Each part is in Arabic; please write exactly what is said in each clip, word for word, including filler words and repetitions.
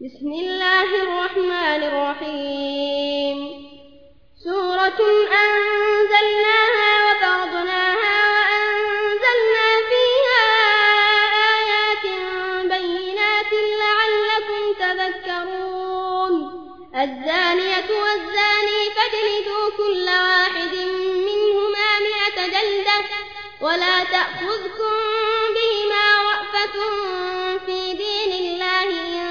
بسم الله الرحمن الرحيم سورة أنزلناها وفرضناها وأنزلنا فيها آيات بينات لعلكم تذكرون الزانية والزاني فاجلدوا كل واحد منهما مئة جلدة ولا تأخذكم بهما رأفة في دين الله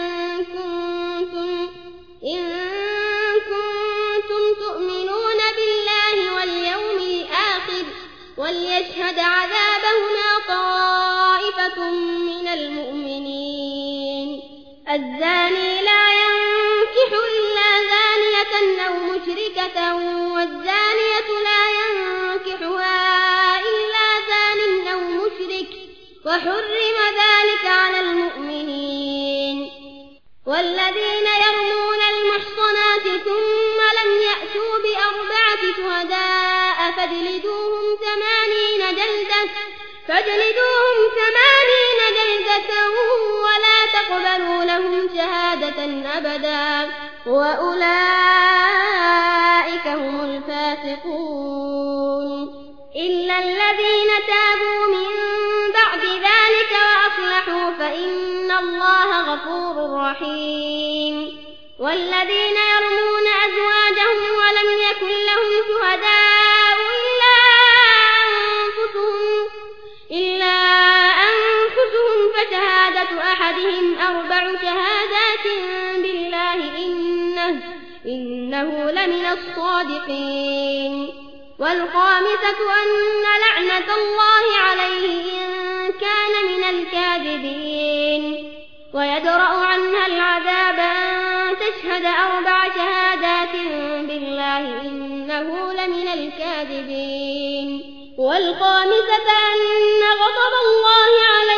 إن كنتم تؤمنون بالله واليوم الآخر وليشهد عذابهما طائفة من المؤمنين الزاني لا ينكح إلا زانية أو مشركة والزانية لا ينكحها إلا زان أو مشرك وحرم ذلك على المؤمنين والذين يرمون المحصنات ثم لم يأتوا بأربعة شهداء فاجلدوهم ثمانين جلدة فاجلدوهم ثمانين جلدة ولا تقبلوا لهم شهادة أبدا وأولئك هم الفاسقون إلا الذين تابوا من بعد ذلك وأصلحوا فإن الله غفور رحيم والذين يرمون أزواجهم ولم يكن لهم شهداء إلا أنفسهم, إلا أنفسهم فشهادة أحدهم أربع شهادات بالله إنه, إنه لمن الصادقين والخامسة أن لعنة الله عليه إن كان من الكاذبين ويدرأ عنها العذاب أن تشهد أربع شهادات بالله إنه لمن الكاذبين والخامسة أن غضب الله عليه